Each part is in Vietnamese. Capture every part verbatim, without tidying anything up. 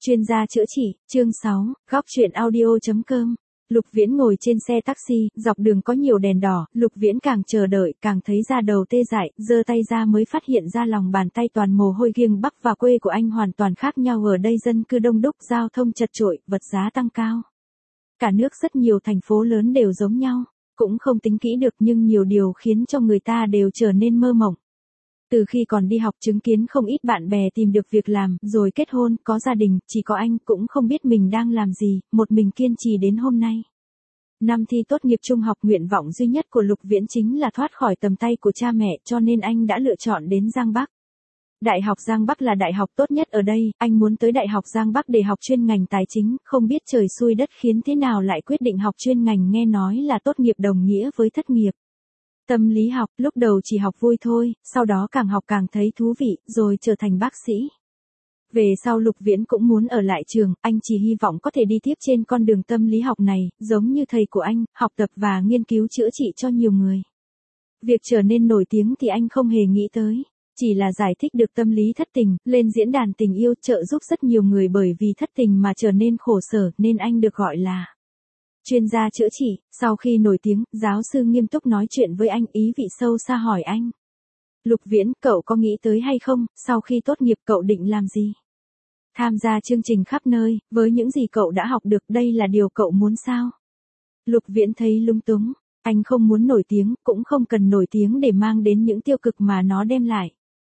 Chuyên gia chữa trị, chương sáu, góc truyện audio.com. Lục Viễn ngồi trên xe taxi, dọc đường có nhiều đèn đỏ, Lục Viễn càng chờ đợi, càng thấy da đầu tê dại, giơ tay ra mới phát hiện ra lòng bàn tay toàn mồ hôi giêng Bắc và quê của anh hoàn toàn khác nhau. Ở đây dân cư đông đúc, giao thông chật chội, vật giá tăng cao. Cả nước rất nhiều thành phố lớn đều giống nhau, cũng không tính kỹ được nhưng nhiều điều khiến cho người ta đều trở nên mơ mộng. Từ khi còn đi học chứng kiến không ít bạn bè tìm được việc làm, rồi kết hôn, có gia đình, chỉ có anh cũng không biết mình đang làm gì, một mình kiên trì đến hôm nay. Năm thi tốt nghiệp trung học, nguyện vọng duy nhất của Lục Viễn chính là thoát khỏi tầm tay của cha mẹ, cho nên anh đã lựa chọn đến Giang Bắc. Đại học Giang Bắc là đại học tốt nhất ở đây, anh muốn tới Đại học Giang Bắc để học chuyên ngành tài chính, không biết trời xui đất khiến thế nào lại quyết định học chuyên ngành nghe nói là tốt nghiệp đồng nghĩa với thất nghiệp. Tâm lý học, lúc đầu chỉ học vui thôi, sau đó càng học càng thấy thú vị, rồi trở thành bác sĩ. Về sau Lục Viễn cũng muốn ở lại trường, anh chỉ hy vọng có thể đi tiếp trên con đường tâm lý học này, giống như thầy của anh, học tập và nghiên cứu chữa trị cho nhiều người. Việc trở nên nổi tiếng thì anh không hề nghĩ tới, chỉ là giải thích được tâm lý thất tình, lên diễn đàn tình yêu trợ giúp rất nhiều người bởi vì thất tình mà trở nên khổ sở nên anh được gọi là chuyên gia chữa trị. Sau khi nổi tiếng, giáo sư nghiêm túc nói chuyện với anh, ý vị sâu xa hỏi anh. Lục Viễn, cậu có nghĩ tới hay không, sau khi tốt nghiệp cậu định làm gì? Tham gia chương trình khắp nơi, với những gì cậu đã học được, đây là điều cậu muốn sao? Lục Viễn thấy lung túng, anh không muốn nổi tiếng, cũng không cần nổi tiếng để mang đến những tiêu cực mà nó đem lại.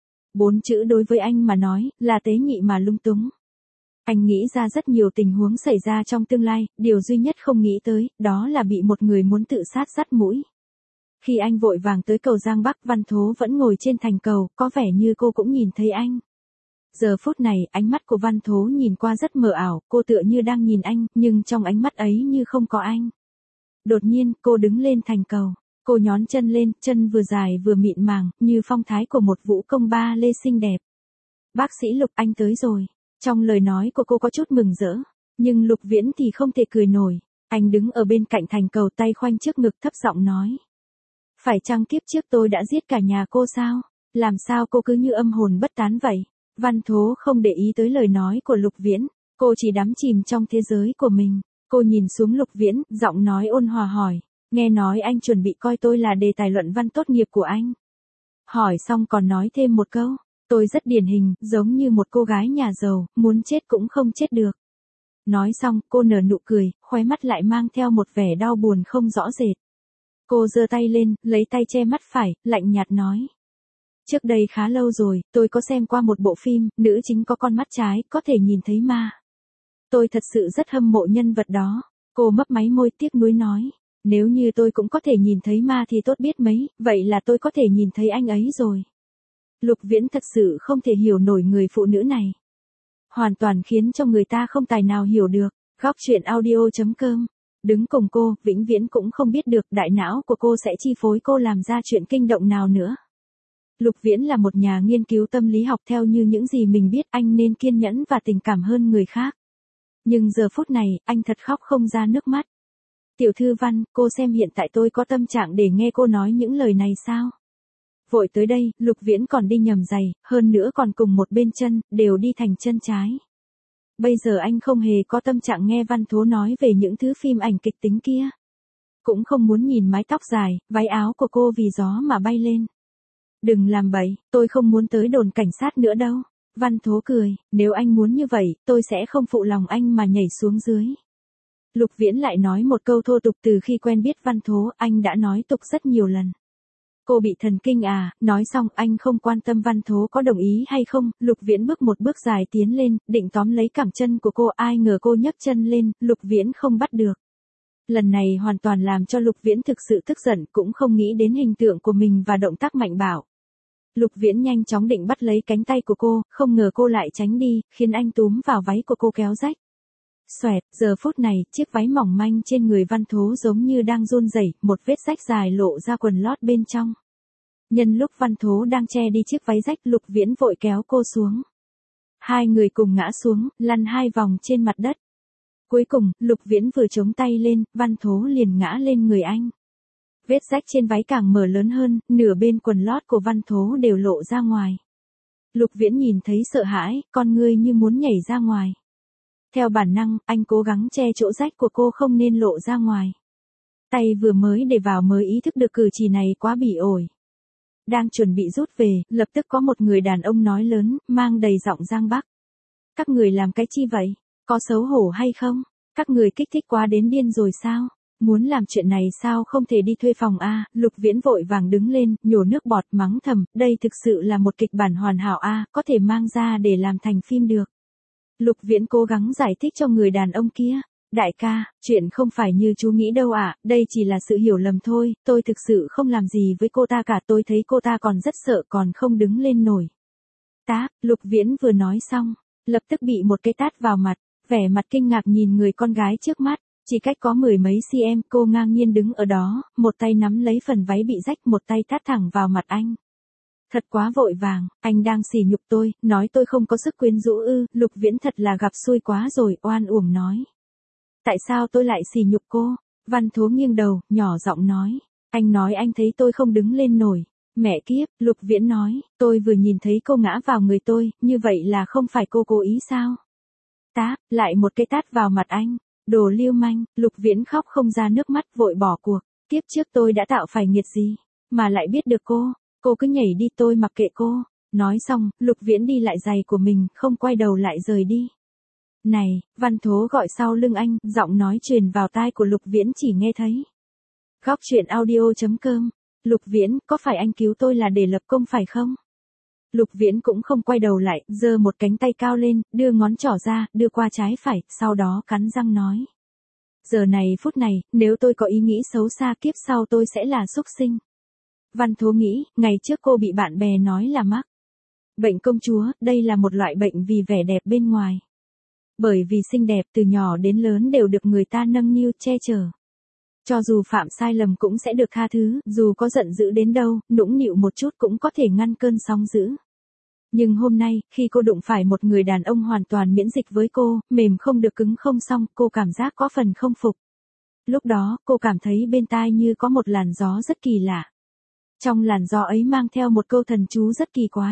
Bốn chữ đối với anh mà nói, là tế nhị mà lung túng. Anh nghĩ ra rất nhiều tình huống xảy ra trong tương lai, điều duy nhất không nghĩ tới, đó là bị một người muốn tự sát dắt mũi. Khi anh vội vàng tới cầu Giang Bắc, Văn Thố vẫn ngồi trên thành cầu, có vẻ như cô cũng nhìn thấy anh. Giờ phút này, ánh mắt của Văn Thố nhìn qua rất mờ ảo, cô tựa như đang nhìn anh, nhưng trong ánh mắt ấy như không có anh. Đột nhiên, cô đứng lên thành cầu, cô nhón chân lên, chân vừa dài vừa mịn màng, như phong thái của một vũ công ba lê xinh đẹp. Bác sĩ Lục, anh tới rồi. Trong lời nói của cô có chút mừng rỡ, nhưng Lục Viễn thì không thể cười nổi. Anh đứng ở bên cạnh thành cầu, tay khoanh trước ngực, thấp giọng nói. Phải chăng kiếp trước tôi đã giết cả nhà cô sao? Làm sao cô cứ như âm hồn bất tán vậy? Văn Thố không để ý tới lời nói của Lục Viễn, cô chỉ đắm chìm trong thế giới của mình. Cô nhìn xuống Lục Viễn, giọng nói ôn hòa hỏi. Nghe nói anh chuẩn bị coi tôi là đề tài luận văn tốt nghiệp của anh. Hỏi xong còn nói thêm một câu. Tôi rất điển hình, giống như một cô gái nhà giàu, muốn chết cũng không chết được. Nói xong, cô nở nụ cười, khóe mắt lại mang theo một vẻ đau buồn không rõ rệt. Cô giơ tay lên, lấy tay che mắt phải, lạnh nhạt nói. Trước đây khá lâu rồi, tôi có xem qua một bộ phim, nữ chính có con mắt trái, có thể nhìn thấy ma. Tôi thật sự rất hâm mộ nhân vật đó. Cô mấp máy môi tiếc nuối nói. Nếu như tôi cũng có thể nhìn thấy ma thì tốt biết mấy, vậy là tôi có thể nhìn thấy anh ấy rồi. Lục Viễn thật sự không thể hiểu nổi người phụ nữ này. Hoàn toàn khiến cho người ta không tài nào hiểu được. Góc truyện audio.com. Đứng cùng cô, vĩnh viễn cũng không biết được đại não của cô sẽ chi phối cô làm ra chuyện kinh động nào nữa. Lục Viễn là một nhà nghiên cứu tâm lý học, theo như những gì mình biết anh nên kiên nhẫn và tình cảm hơn người khác. Nhưng giờ phút này, anh thật khóc không ra nước mắt. Tiểu thư Văn, cô xem hiện tại tôi có tâm trạng để nghe cô nói những lời này sao? Vội tới đây, Lục Viễn còn đi nhầm giày, hơn nữa còn cùng một bên chân, đều đi thành chân trái. Bây giờ anh không hề có tâm trạng nghe Văn Thố nói về những thứ phim ảnh kịch tính kia. Cũng không muốn nhìn mái tóc dài, váy áo của cô vì gió mà bay lên. Đừng làm bậy, tôi không muốn tới đồn cảnh sát nữa đâu. Văn Thố cười, nếu anh muốn như vậy, tôi sẽ không phụ lòng anh mà nhảy xuống dưới. Lục Viễn lại nói một câu thô tục, từ khi quen biết Văn Thố, anh đã nói tục rất nhiều lần. Cô bị thần kinh à? Nói xong anh không quan tâm Văn Thố có đồng ý hay không. Lục Viễn bước một bước dài tiến lên, định tóm lấy cẳng chân của cô, ai ngờ cô nhấc chân lên, Lục Viễn không bắt được. Lần này hoàn toàn làm cho Lục Viễn thực sự tức giận, cũng không nghĩ đến hình tượng của mình và động tác mạnh bạo. Lục Viễn nhanh chóng định bắt lấy cánh tay của cô, không ngờ cô lại tránh đi, khiến anh túm vào váy của cô kéo rách. Xoẹt, giờ phút này, chiếc váy mỏng manh trên người Văn Thố giống như đang run rẩy, một vết rách dài lộ ra quần lót bên trong. Nhân lúc Văn Thố đang che đi chiếc váy rách, Lục Viễn vội kéo cô xuống. Hai người cùng ngã xuống, lăn hai vòng trên mặt đất. Cuối cùng, Lục Viễn vừa chống tay lên, Văn Thố liền ngã lên người anh. Vết rách trên váy càng mở lớn hơn, nửa bên quần lót của Văn Thố đều lộ ra ngoài. Lục Viễn nhìn thấy sợ hãi, con ngươi như muốn nhảy ra ngoài. Theo bản năng, anh cố gắng che chỗ rách của cô không nên lộ ra ngoài. Tay vừa mới để vào mới ý thức được cử chỉ này quá bỉ ổi. Đang chuẩn bị rút về, lập tức có một người đàn ông nói lớn, mang đầy giọng Giang Bắc. Các người làm cái chi vậy? Có xấu hổ hay không? Các người kích thích quá đến điên rồi sao? Muốn làm chuyện này sao không thể đi thuê phòng a? Lục Viễn vội vàng đứng lên, nhổ nước bọt mắng thầm, đây thực sự là một kịch bản hoàn hảo a, có thể mang ra để làm thành phim được. Lục Viễn cố gắng giải thích cho người đàn ông kia. Đại ca, chuyện không phải như chú nghĩ đâu ạ, à, đây chỉ là sự hiểu lầm thôi, tôi thực sự không làm gì với cô ta cả, tôi thấy cô ta còn rất sợ còn không đứng lên nổi. Tá, Lục Viễn vừa nói xong, lập tức bị một cái tát vào mặt, vẻ mặt kinh ngạc nhìn người con gái trước mắt, chỉ cách có mười mấy cm, cô ngang nhiên đứng ở đó, một tay nắm lấy phần váy bị rách, một tay tát thẳng vào mặt anh. Thật quá vội vàng, anh đang sỉ nhục tôi, nói tôi không có sức quyến rũ ư, Lục Viễn thật là gặp xui quá rồi, oan uổng nói. Tại sao tôi lại sỉ nhục cô? Văn Thố nghiêng đầu, nhỏ giọng nói. Anh nói anh thấy tôi không đứng lên nổi. Mẹ kiếp, Lục Viễn nói, tôi vừa nhìn thấy cô ngã vào người tôi, như vậy là không phải cô cố ý sao? Táp, lại một cái tát vào mặt anh. Đồ lưu manh, Lục Viễn khóc không ra nước mắt vội bỏ cuộc. Kiếp trước tôi đã tạo phải nghiệt gì, mà lại biết được cô, cô cứ nhảy đi tôi mặc kệ cô. Nói xong, Lục Viễn đi lại giày của mình, không quay đầu lại rời đi. Này, Văn Thố gọi sau lưng anh, giọng nói truyền vào tai của Lục Viễn chỉ nghe thấy. Góc truyện audio chấm com. Lục Viễn, có phải anh cứu tôi là để lập công phải không? Lục Viễn cũng không quay đầu lại, giơ một cánh tay cao lên, đưa ngón trỏ ra, đưa qua trái phải, sau đó cắn răng nói. Giờ này phút này, nếu tôi có ý nghĩ xấu xa kiếp sau tôi sẽ là súc sinh. Văn Thố nghĩ, ngày trước cô bị bạn bè nói là mắc bệnh công chúa, đây là một loại bệnh vì vẻ đẹp bên ngoài. Bởi vì xinh đẹp từ nhỏ đến lớn đều được người ta nâng niu che chở. Cho dù phạm sai lầm cũng sẽ được tha thứ, dù có giận dữ đến đâu, nũng nịu một chút cũng có thể ngăn cơn sóng dữ. Nhưng hôm nay, khi cô đụng phải một người đàn ông hoàn toàn miễn dịch với cô, mềm không được cứng không xong, cô cảm giác có phần không phục. Lúc đó, cô cảm thấy bên tai như có một làn gió rất kỳ lạ. Trong làn gió ấy mang theo một câu thần chú rất kỳ quái.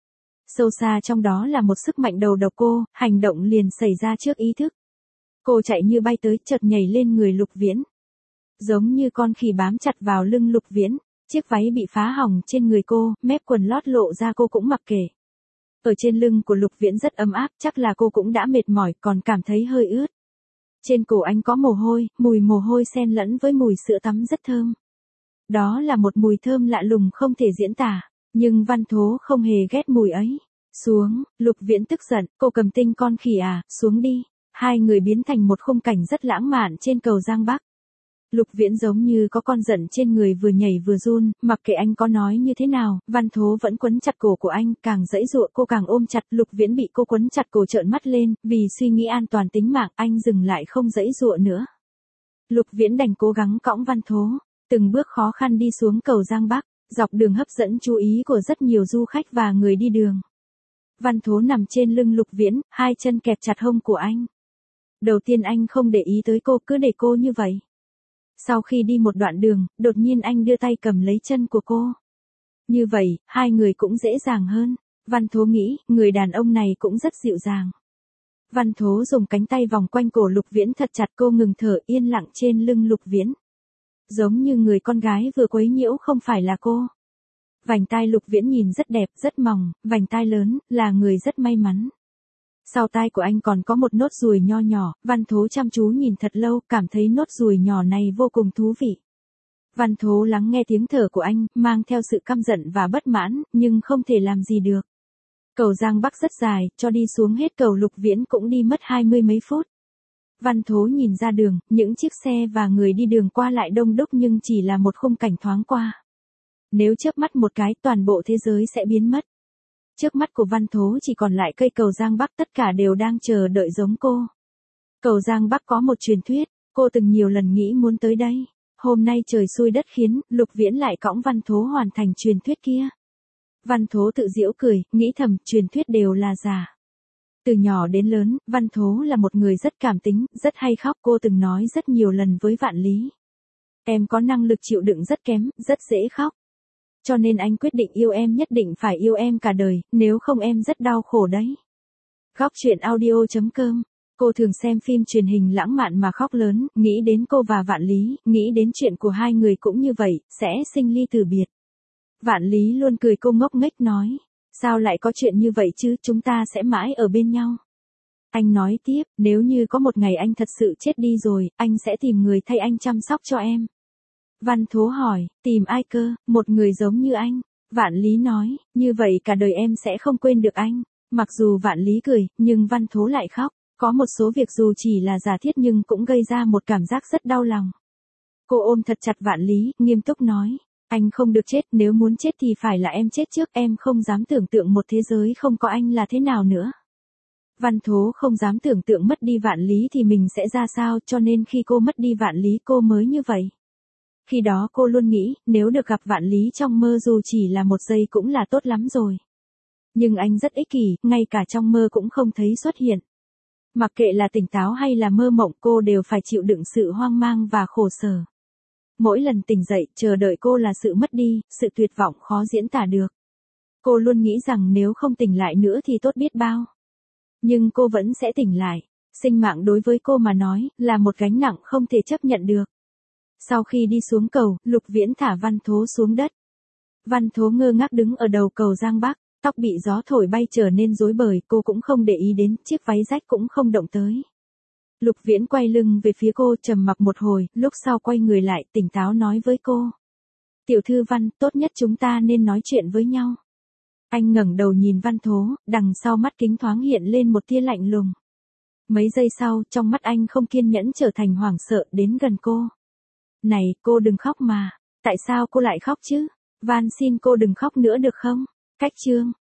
Sâu xa trong đó là một sức mạnh đầu độc cô, hành động liền xảy ra trước ý thức. Cô chạy như bay tới, chợt nhảy lên người Lục Viễn. Giống như con khỉ bám chặt vào lưng Lục Viễn, chiếc váy bị phá hỏng trên người cô, mép quần lót lộ ra cô cũng mặc kệ. Ở trên lưng của Lục Viễn rất ấm áp, chắc là cô cũng đã mệt mỏi, còn cảm thấy hơi ướt. Trên cổ anh có mồ hôi, mùi mồ hôi xen lẫn với mùi sữa tắm rất thơm. Đó là một mùi thơm lạ lùng không thể diễn tả. Nhưng Văn Thố không hề ghét mùi ấy. Xuống, Lục Viễn tức giận, cô cầm tinh con khỉ à, xuống đi. Hai người biến thành một khung cảnh rất lãng mạn trên cầu Giang Bắc. Lục Viễn giống như có con giận trên người vừa nhảy vừa run, mặc kệ anh có nói như thế nào, Văn Thố vẫn quấn chặt cổ của anh, càng giãy giụa cô càng ôm chặt, Lục Viễn bị cô quấn chặt cổ trợn mắt lên, vì suy nghĩ an toàn tính mạng, anh dừng lại không giãy giụa nữa. Lục Viễn đành cố gắng cõng Văn Thố, từng bước khó khăn đi xuống cầu Giang Bắc. Dọc đường hấp dẫn chú ý của rất nhiều du khách và người đi đường. Văn Thố nằm trên lưng Lục Viễn, hai chân kẹp chặt hông của anh. Đầu tiên anh không để ý tới cô, cứ để cô như vậy. Sau khi đi một đoạn đường, đột nhiên anh đưa tay cầm lấy chân của cô. Như vậy, hai người cũng dễ dàng hơn. Văn Thố nghĩ, người đàn ông này cũng rất dịu dàng. Văn Thố dùng cánh tay vòng quanh cổ Lục Viễn thật chặt, cô ngừng thở yên lặng trên lưng Lục Viễn. Giống như người con gái vừa quấy nhiễu không phải là cô. Vành tai Lục Viễn nhìn rất đẹp, rất mỏng, vành tai lớn, là người rất may mắn. Sau tai của anh còn có một nốt ruồi nho nhỏ, Văn Thố chăm chú nhìn thật lâu, cảm thấy nốt ruồi nhỏ này vô cùng thú vị. Văn Thố lắng nghe tiếng thở của anh, mang theo sự căm giận và bất mãn, nhưng không thể làm gì được. Cầu Giang Bắc rất dài, cho đi xuống hết cầu Lục Viễn cũng đi mất hai mươi mấy phút. Văn Thố nhìn ra đường, những chiếc xe và người đi đường qua lại đông đúc nhưng chỉ là một khung cảnh thoáng qua. Nếu chớp mắt một cái, toàn bộ thế giới sẽ biến mất. Trước mắt của Văn Thố chỉ còn lại cây cầu Giang Bắc, tất cả đều đang chờ đợi giống cô. Cầu Giang Bắc có một truyền thuyết, cô từng nhiều lần nghĩ muốn tới đây. Hôm nay trời xui đất khiến, Lục Viễn lại cõng Văn Thố hoàn thành truyền thuyết kia. Văn Thố tự giễu cười, nghĩ thầm, truyền thuyết đều là giả. Từ nhỏ đến lớn, Văn Thố là một người rất cảm tính, rất hay khóc, cô từng nói rất nhiều lần với Vạn Lý. Em có năng lực chịu đựng rất kém, rất dễ khóc. Cho nên anh quyết định yêu em, nhất định phải yêu em cả đời, nếu không em rất đau khổ đấy. Góc truyện audio chấm com Cô thường xem phim truyền hình lãng mạn mà khóc lớn, nghĩ đến cô và Vạn Lý, nghĩ đến chuyện của hai người cũng như vậy, sẽ sinh ly từ biệt. Vạn Lý luôn cười cô ngốc nghếch nói, sao lại có chuyện như vậy chứ, chúng ta sẽ mãi ở bên nhau. Anh nói tiếp, nếu như có một ngày anh thật sự chết đi rồi, anh sẽ tìm người thay anh chăm sóc cho em. Văn Thố hỏi, tìm ai cơ, một người giống như anh. Vạn Lý nói, như vậy cả đời em sẽ không quên được anh. Mặc dù Vạn Lý cười, nhưng Văn Thố lại khóc. Có một số việc dù chỉ là giả thiết nhưng cũng gây ra một cảm giác rất đau lòng. Cô ôm thật chặt Vạn Lý, nghiêm túc nói, anh không được chết, nếu muốn chết thì phải là em chết trước, em không dám tưởng tượng một thế giới không có anh là thế nào nữa. Văn Thố không dám tưởng tượng mất đi Vạn Lý thì mình sẽ ra sao, cho nên khi cô mất đi Vạn Lý cô mới như vậy. Khi đó cô luôn nghĩ, nếu được gặp Vạn Lý trong mơ dù chỉ là một giây cũng là tốt lắm rồi. Nhưng anh rất ích kỷ, ngay cả trong mơ cũng không thấy xuất hiện. Mặc kệ là tỉnh táo hay là mơ mộng cô đều phải chịu đựng sự hoang mang và khổ sở. Mỗi lần tỉnh dậy, chờ đợi cô là sự mất đi, sự tuyệt vọng khó diễn tả được. Cô luôn nghĩ rằng nếu không tỉnh lại nữa thì tốt biết bao. Nhưng cô vẫn sẽ tỉnh lại. Sinh mạng đối với cô mà nói, là một gánh nặng không thể chấp nhận được. Sau khi đi xuống cầu, Lục Viễn thả Văn Thố xuống đất. Văn Thố ngơ ngác đứng ở đầu cầu Giang Bắc, tóc bị gió thổi bay trở nên rối bời, cô cũng không để ý đến, chiếc váy rách cũng không động tới. Lục Viễn quay lưng về phía cô, trầm mặc một hồi, lúc sau quay người lại, tỉnh táo nói với cô. Tiểu thư Văn, tốt nhất chúng ta nên nói chuyện với nhau. Anh ngẩng đầu nhìn Văn Thố, đằng sau mắt kính thoáng hiện lên một tia lạnh lùng. Mấy giây sau, trong mắt anh không kiên nhẫn trở thành hoảng sợ, đến gần cô. Này, cô đừng khóc mà. Tại sao cô lại khóc chứ? Van xin cô đừng khóc nữa được không? Cách chương.